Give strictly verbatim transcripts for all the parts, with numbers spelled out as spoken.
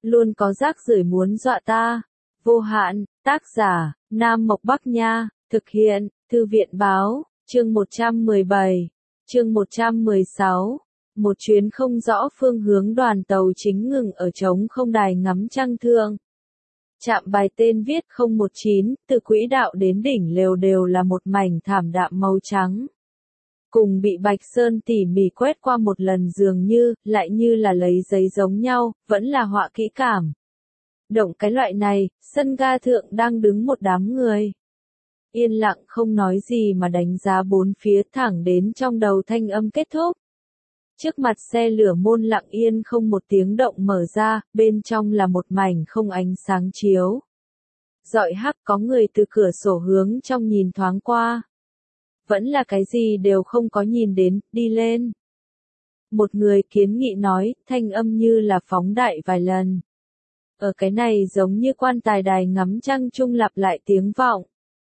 luôn có rác rưởi muốn dọa ta. Vô hạn, tác giả, Nam Mộc Bắc Nha, thực hiện, Thư viện Báo, chương một trăm mười bảy, chương một trăm mười sáu. Một chuyến không rõ phương hướng đoàn tàu chính ngừng ở trống không đài ngắm trăng thương. Trạm bài tên viết không một chín, từ quỹ đạo đến đỉnh lều đều là một mảnh thảm đạm màu trắng. Cùng bị Bạch Sơn tỉ mỉ quét qua một lần dường như, lại như là lấy giấy giống nhau, vẫn là họa kỹ cảm. Động cái loại này, sân ga thượng đang đứng một đám người. Yên lặng không nói gì mà đánh giá bốn phía thẳng đến trong đầu thanh âm kết thúc. Trước mặt xe lửa môn lặng yên không một tiếng động mở ra, bên trong là một mảnh không ánh sáng chiếu. Rọi hắc có người từ cửa sổ hướng trong nhìn thoáng qua. Vẫn là cái gì đều không có nhìn đến, đi lên. Một người kiến nghị nói, thanh âm như là phóng đại vài lần. Ở cái này giống như quan tài đài ngắm trăng trung lặp lại tiếng vọng.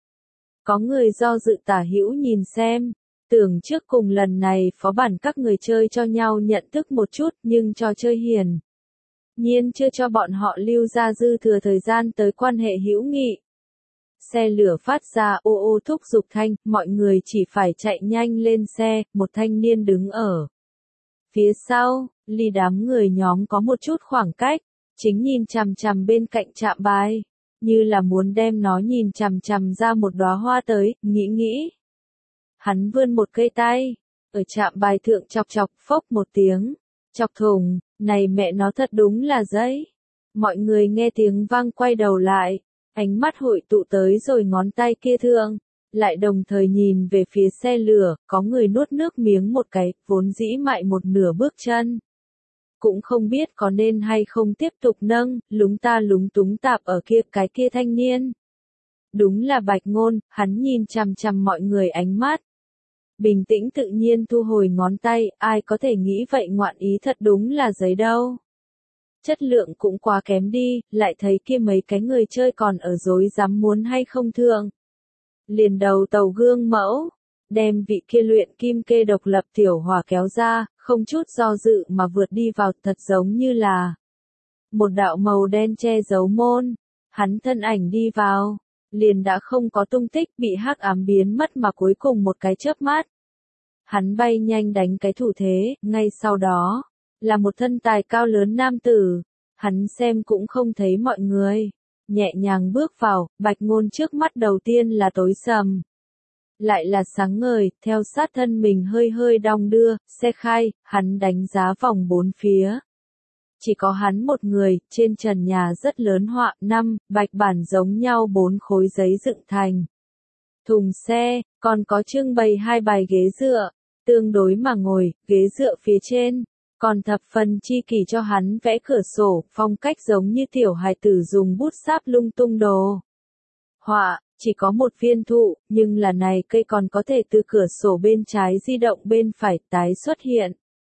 Có người do dự tả hữu nhìn xem. Tưởng trước cùng lần này phó bản các người chơi cho nhau nhận thức một chút nhưng trò chơi hiển nhiên chưa cho bọn họ lưu ra dư thừa thời gian tới quan hệ hữu nghị. Xe lửa phát ra ô ô thúc giục thanh, mọi người chỉ phải chạy nhanh lên xe, một thanh niên đứng ở phía sau, ly đám người nhóm có một chút khoảng cách, chính nhìn chằm chằm bên cạnh trạm bài, như là muốn đem nó nhìn chằm chằm ra một đóa hoa tới, nghĩ nghĩ. Hắn vươn một cây tay, ở trạm bài thượng chọc chọc phốc một tiếng, chọc thùng, này mẹ nó thật đúng là giấy. Mọi người nghe tiếng vang quay đầu lại, ánh mắt hội tụ tới rồi ngón tay kia thượng, lại đồng thời nhìn về phía xe lửa, có người nuốt nước miếng một cái, vốn dĩ mại một nửa bước chân. Cũng không biết có nên hay không tiếp tục nâng, lúng ta lúng túng tạp ở kia cái kia thanh niên. Đúng là Bạch Ngôn, hắn nhìn chằm chằm mọi người ánh mắt. Bình tĩnh tự nhiên thu hồi ngón tay, ai có thể nghĩ vậy ngoạn ý thật đúng là giấy đâu. Chất lượng cũng quá kém đi, lại thấy kia mấy cái người chơi còn ở dối dám muốn hay không thượng. Liền đầu tàu gương mẫu, đem vị kia luyện kim kê độc lập tiểu hỏa kéo ra, không chút do dự mà vượt đi vào thật giống như là một đạo màu đen che giấu môn, hắn thân ảnh đi vào. Liền đã không có tung tích bị hắc ám biến mất mà cuối cùng một cái chớp mắt. Hắn bay nhanh đánh cái thủ thế, ngay sau đó, là một thân tài cao lớn nam tử, hắn xem cũng không thấy mọi người, nhẹ nhàng bước vào, Bạch Ngôn trước mắt đầu tiên là tối sầm. Lại là sáng ngời, theo sát thân mình hơi hơi đong đưa, xe khai, hắn đánh giá vòng bốn phía. Chỉ có hắn một người, trên trần nhà rất lớn họa, năm, bạch bản giống nhau bốn khối giấy dựng thành. Thùng xe, còn có trưng bày hai bài ghế dựa, tương đối mà ngồi, ghế dựa phía trên, còn thập phần chi kỷ cho hắn vẽ cửa sổ, phong cách giống như tiểu hài tử dùng bút sáp lung tung đồ. Họa, chỉ có một viên thụ, nhưng là này cây còn có thể từ cửa sổ bên trái di động bên phải tái xuất hiện.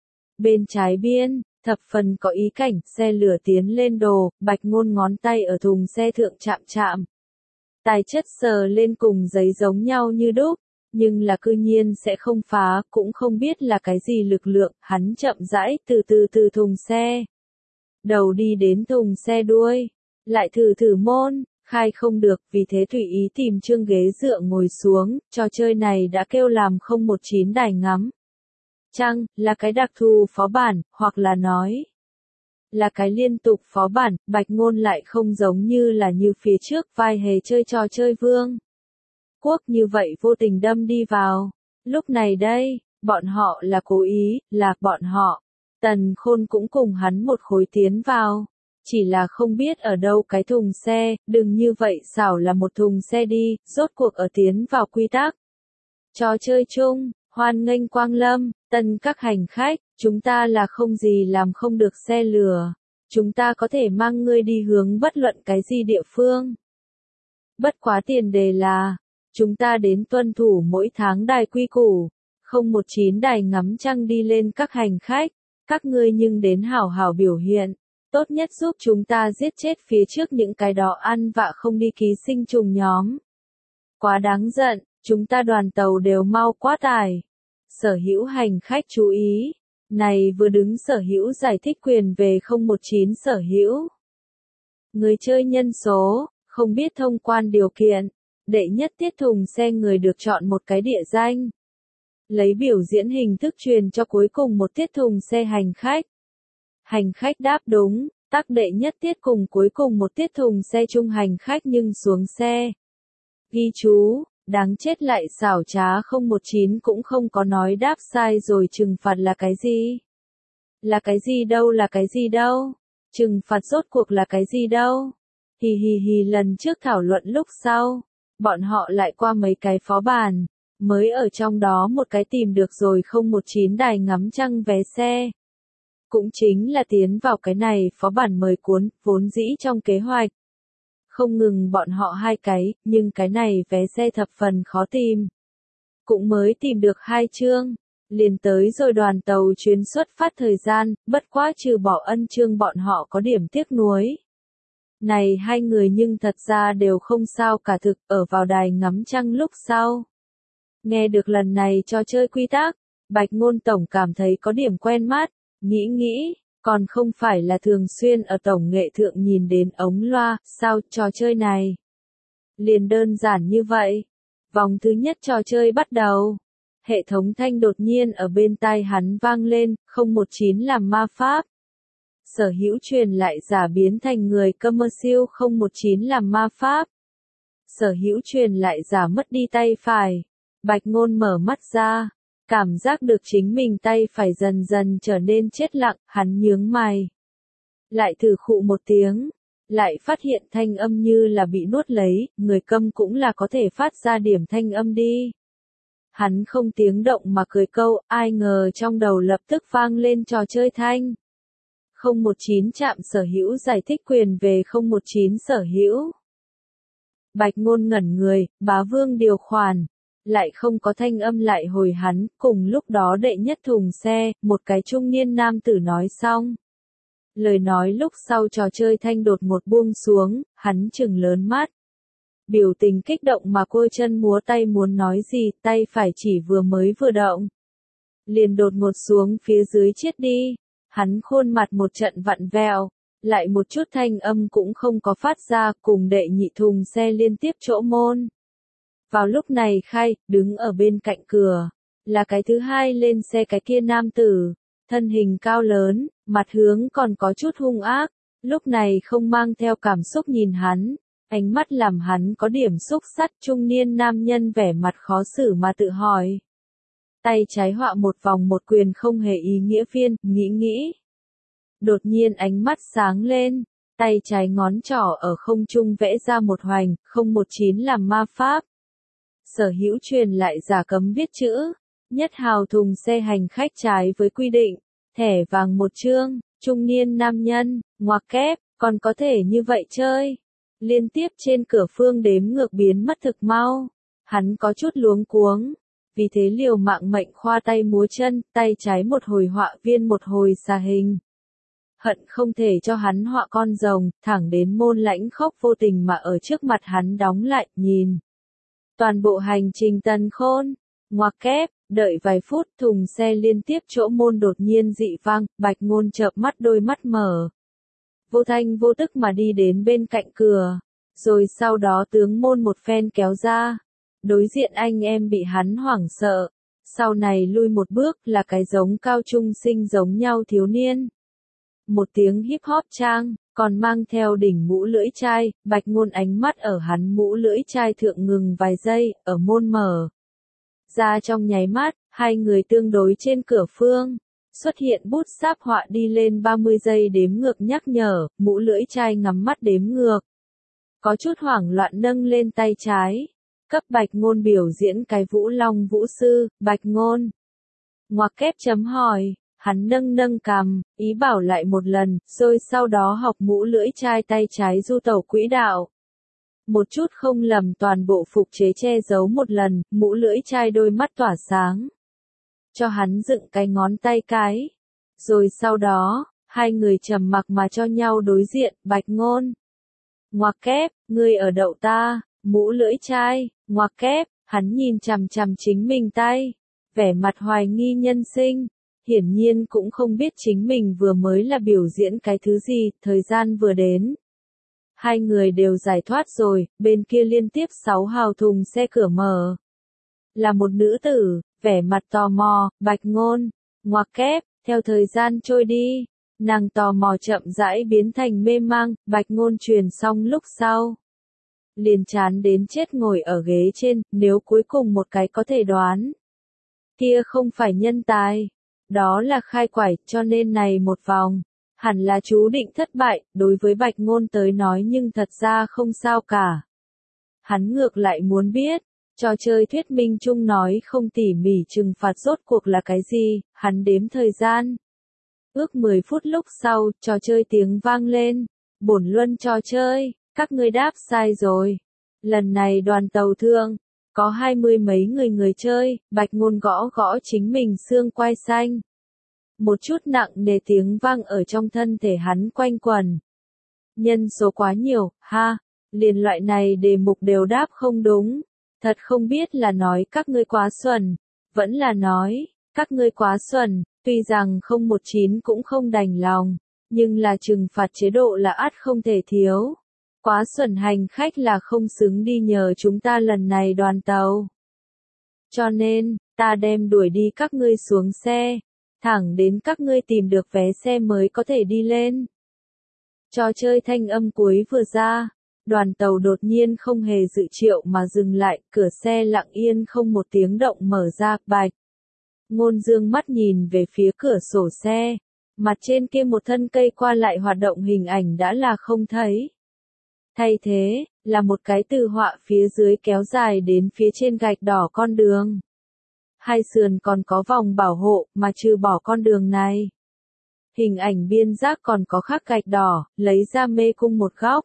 Bên trái biên, thập phần có ý cảnh, xe lửa tiến lên đồ, Bạch Ngôn ngón tay ở thùng xe thượng chạm chạm. Tài chất sờ lên cùng giấy giống nhau như đúc, nhưng là cư nhiên sẽ không phá, cũng không biết là cái gì lực lượng, hắn chậm rãi từ từ từ thùng xe. Đầu đi đến thùng xe đuôi, lại thử thử môn, khai không được, vì thế tùy ý tìm chương ghế dựa ngồi xuống, trò chơi này đã kêu làm không một chín đài ngắm. Chăng, là cái đặc thù phó bản, hoặc là nói, là cái liên tục phó bản, Bạch Ngôn lại không giống như là như phía trước vai hề chơi trò chơi vương. Quốc như vậy vô tình đâm đi vào. Lúc này đây, bọn họ là cố ý, là bọn họ. Tần Khôn cũng cùng hắn một khối tiến vào. Chỉ là không biết ở đâu cái thùng xe, đừng như vậy xảo là một thùng xe đi, rốt cuộc ở tiến vào quy tắc. Trò chơi chung, hoan nghênh quang lâm, tân các hành khách, chúng ta là không gì làm không được xe lửa. Chúng ta có thể mang ngươi đi hướng bất luận cái gì địa phương. Bất quá tiền đề là, chúng ta đến tuân thủ mỗi tháng đài quy củ, không một chín đài ngắm trăng đi lên các hành khách, các ngươi nhưng đến hảo hảo biểu hiện, tốt nhất giúp chúng ta giết chết phía trước những cái đó ăn vạ không đi ký sinh trùng nhóm. Quá đáng giận, chúng ta đoàn tàu đều mau quá tải. Sở hữu hành khách chú ý, này vừa đứng sở hữu giải thích quyền về không một chín sở hữu. Người chơi nhân số, không biết thông quan điều kiện. Đệ nhất tiết thùng xe người được chọn một cái địa danh. Lấy biểu diễn hình thức truyền cho cuối cùng một tiết thùng xe hành khách. Hành khách đáp đúng, tắc đệ nhất tiết cùng cuối cùng một tiết thùng xe chung hành khách nhưng xuống xe. Ghi chú, đáng chết lại xảo trá không một chín cũng không có nói đáp sai rồi trừng phạt là cái gì? Là cái gì đâu là cái gì đâu? Trừng phạt rốt cuộc là cái gì đâu? Hì hì hì lần trước thảo luận lúc sau, bọn họ lại qua mấy cái phó bản, mới ở trong đó một cái tìm được rồi không một chín đài ngắm trăng vé xe. Cũng chính là tiến vào cái này phó bản mời cuốn, vốn dĩ trong kế hoạch. Không ngừng bọn họ hai cái, nhưng cái này vé xe thập phần khó tìm. Cũng mới tìm được hai chương, liền tới rồi đoàn tàu chuyến xuất phát thời gian, bất quá trừ bỏ ân chương bọn họ có điểm tiếc nuối. Này hai người nhưng thật ra đều không sao cả thực ở vào đài ngắm trăng lúc sau. Nghe được lần này trò chơi quy tắc, Bạch Ngôn Tổng cảm thấy có điểm quen mắt, nghĩ nghĩ, còn không phải là thường xuyên ở tổng nghệ thượng nhìn đến ống loa, sao trò chơi này? Liền đơn giản như vậy. Vòng thứ nhất trò chơi bắt đầu. Hệ thống thanh đột nhiên ở bên tai hắn vang lên, không một chín làm ma pháp. Sở hữu truyền lại giả biến thành người commercial không một chín làm ma pháp. Sở hữu truyền lại giả mất đi tay phải. Bạch Ngôn mở mắt ra, cảm giác được chính mình tay phải dần dần trở nên chết lặng, hắn nhướng mày. Lại thử khụ một tiếng, lại phát hiện thanh âm như là bị nuốt lấy, người câm cũng là có thể phát ra điểm thanh âm đi. Hắn không tiếng động mà cười câu, ai ngờ trong đầu lập tức vang lên trò chơi thanh. không một chín chạm sở hữu giải thích quyền về không một chín sở hữu. Bạch Ngôn ngẩn người, bá vương điều khoản. Lại không có thanh âm lại hồi hắn, cùng lúc đó đệ nhất thùng xe, một cái trung niên nam tử nói xong. Lời nói lúc sau trò chơi thanh đột một buông xuống, hắn trừng lớn mắt. Biểu tình kích động mà côi chân múa tay muốn nói gì, tay phải chỉ vừa mới vừa động. Liền đột một xuống phía dưới chết đi, hắn khuôn mặt một trận vặn vẹo, lại một chút thanh âm cũng không có phát ra, cùng đệ nhị thùng xe liên tiếp chỗ môn. Vào lúc này khai, đứng ở bên cạnh cửa, là cái thứ hai lên xe cái kia nam tử, thân hình cao lớn, mặt hướng còn có chút hung ác, lúc này không mang theo cảm xúc nhìn hắn, ánh mắt làm hắn có điểm xúc sắt trung niên nam nhân vẻ mặt khó xử mà tự hỏi. Tay trái họa một vòng một quyền không hề ý nghĩa phiên, nghĩ nghĩ. Đột nhiên ánh mắt sáng lên, tay trái ngón trỏ ở không trung vẽ ra một hoành, không một chín làm ma pháp. Sở hữu truyền lại giả cấm viết chữ, nhất hào thùng xe hành khách trái với quy định, thẻ vàng một chương, trung niên nam nhân, ngoặc kép, còn có thể như vậy chơi. Liên tiếp trên cửa phương đếm ngược biến mất thực mau, hắn có chút luống cuống, vì thế liều mạng mệnh khoa tay múa chân, tay trái một hồi họa viên một hồi xà hình. Hận không thể cho hắn họa con rồng, thẳng đến môn lãnh khốc vô tình mà ở trước mặt hắn đóng lại, nhìn. Toàn bộ hành trình tần khôn, ngoặc kép, đợi vài phút thùng xe liên tiếp chỗ môn đột nhiên dị vang, Bạch Ngôn chợp mắt đôi mắt mở. Vô thanh vô tức mà đi đến bên cạnh cửa, rồi sau đó tướng môn một phen kéo ra. Đối diện anh em bị hắn hoảng sợ, sau này lui một bước là cái giống cao trung sinh giống nhau thiếu niên. Một tiếng hip hop trang, còn mang theo đỉnh mũ lưỡi chai, Bạch Ngôn ánh mắt ở hắn mũ lưỡi chai thượng ngừng vài giây, ở môn mở. Ra trong nháy mắt, hai người tương đối trên cửa phương, xuất hiện bút sáp họa đi lên ba mươi giây đếm ngược nhắc nhở, mũ lưỡi chai ngắm mắt đếm ngược. Có chút hoảng loạn nâng lên tay trái, cấp Bạch Ngôn biểu diễn cái Vũ Long Vũ Sư, Bạch Ngôn. Ngoặc kép chấm hỏi. Hắn nâng nâng cằm, ý bảo lại một lần, rồi sau đó học mũ lưỡi chai tay trái du tẩu quỹ đạo. Một chút không lầm toàn bộ phục chế che giấu một lần, mũ lưỡi chai đôi mắt tỏa sáng. Cho hắn dựng cái ngón tay cái. Rồi sau đó, hai người trầm mặc mà cho nhau đối diện, Bạch Ngôn. Ngoặc kép, ngươi ở đậu ta, mũ lưỡi chai, ngoặc kép, hắn nhìn chằm chằm chính mình tay. Vẻ mặt hoài nghi nhân sinh. Hiển nhiên cũng không biết chính mình vừa mới là biểu diễn cái thứ gì, thời gian vừa đến. Hai người đều giải thoát rồi, bên kia liên tiếp sáu hào thùng xe cửa mở. Là một nữ tử, vẻ mặt tò mò, Bạch Ngôn, ngoặc kép, theo thời gian trôi đi, nàng tò mò chậm rãi biến thành mê mang, Bạch Ngôn truyền xong lúc sau. Liền chán đến chết ngồi ở ghế trên, nếu cuối cùng một cái có thể đoán. Kia không phải nhân tài, đó là khai quải, cho nên này một vòng. Hẳn là chú định thất bại, đối với Bạch Ngôn tới nói nhưng thật ra không sao cả. Hắn ngược lại muốn biết, trò chơi thuyết minh chung nói không tỉ mỉ trừng phạt rốt cuộc là cái gì, hắn đếm thời gian. Ước mười phút lúc sau, trò chơi tiếng vang lên, bổn luân trò chơi, các ngươi đáp sai rồi. Lần này đoàn tàu thương, có hai mươi mấy người người chơi, Bạch Ngôn gõ gõ chính mình xương quai xanh. Một chút nặng nề tiếng vang ở trong thân thể hắn quanh quẩn. Nhân số quá nhiều, ha, liền loại này đề mục đều đáp không đúng. Thật không biết là nói các ngươi quá xuẩn, vẫn là nói, các ngươi quá xuẩn, tuy rằng không một chín cũng không đành lòng, nhưng là trừng phạt chế độ là ắt không thể thiếu. Quá xuẩn hành khách là không xứng đi nhờ chúng ta lần này đoàn tàu. Cho nên, ta đem đuổi đi các ngươi xuống xe. Thẳng đến các ngươi tìm được vé xe mới có thể đi lên. Trò chơi thanh âm cuối vừa ra, đoàn tàu đột nhiên không hề dự triệu mà dừng lại, cửa xe lặng yên không một tiếng động mở ra, Bạch Ngôn dương mắt nhìn về phía cửa sổ xe, mặt trên kia một thân cây qua lại hoạt động hình ảnh đã là không thấy. Thay thế, là một cái từ họa phía dưới kéo dài đến phía trên gạch đỏ con đường. Hai sườn còn có vòng bảo hộ, mà trừ bỏ con đường này. Hình ảnh biên giác còn có khắc gạch đỏ, lấy ra mê cung một góc.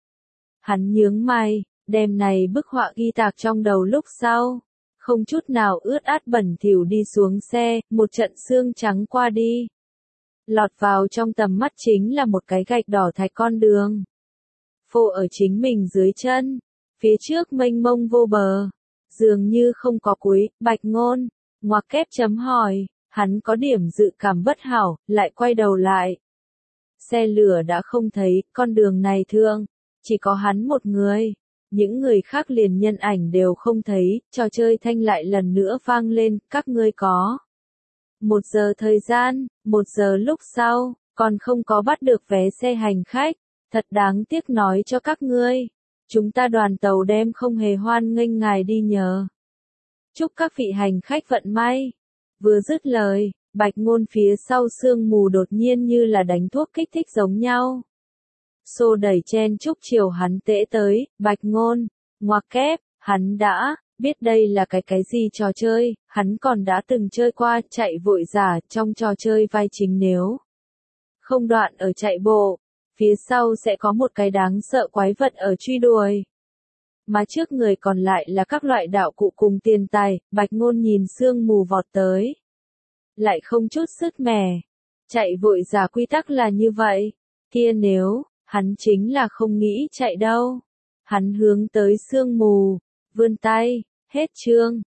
Hắn nhướng mày, đem này bức họa ghi tạc trong đầu lúc sau. Không chút nào ướt át bẩn thỉu đi xuống xe, một trận sương trắng qua đi. Lọt vào trong tầm mắt chính là một cái gạch đỏ thạch con đường. Phô ở chính mình dưới chân, phía trước mênh mông vô bờ. Dường như không có cuối, Bạch Ngôn, ngoặc kép chấm hỏi, hắn có điểm dự cảm bất hảo, lại quay đầu lại. Xe lửa đã không thấy, con đường này thương, chỉ có hắn một người, những người khác liền nhân ảnh đều không thấy, trò chơi thanh lại lần nữa vang lên, các ngươi có. Một giờ thời gian, một giờ lúc sau, còn không có bắt được vé xe hành khách, thật đáng tiếc nói cho các ngươi. Chúng ta đoàn tàu đem không hề hoan nghênh ngài đi nhờ. Chúc các vị hành khách vận may. Vừa dứt lời, Bạch Ngôn phía sau sương mù đột nhiên như là đánh thuốc kích thích giống nhau. Xô đẩy chen chúc chiều hắn tễ tới, Bạch Ngôn, ngoặc kép, hắn đã biết đây là cái cái gì trò chơi, hắn còn đã từng chơi qua chạy vội giả trong trò chơi vai chính nếu. Không đoạn ở chạy bộ. Phía sau sẽ có một cái đáng sợ quái vật ở truy đuổi. Mà trước người còn lại là các loại đạo cụ cùng tiền tài, Bạch Ngôn nhìn sương mù vọt tới. Lại không chút sứt mẻ. Chạy vội giả quy tắc là như vậy. Kia nếu, hắn chính là không nghĩ chạy đâu. Hắn hướng tới sương mù, vươn tay, hết chương.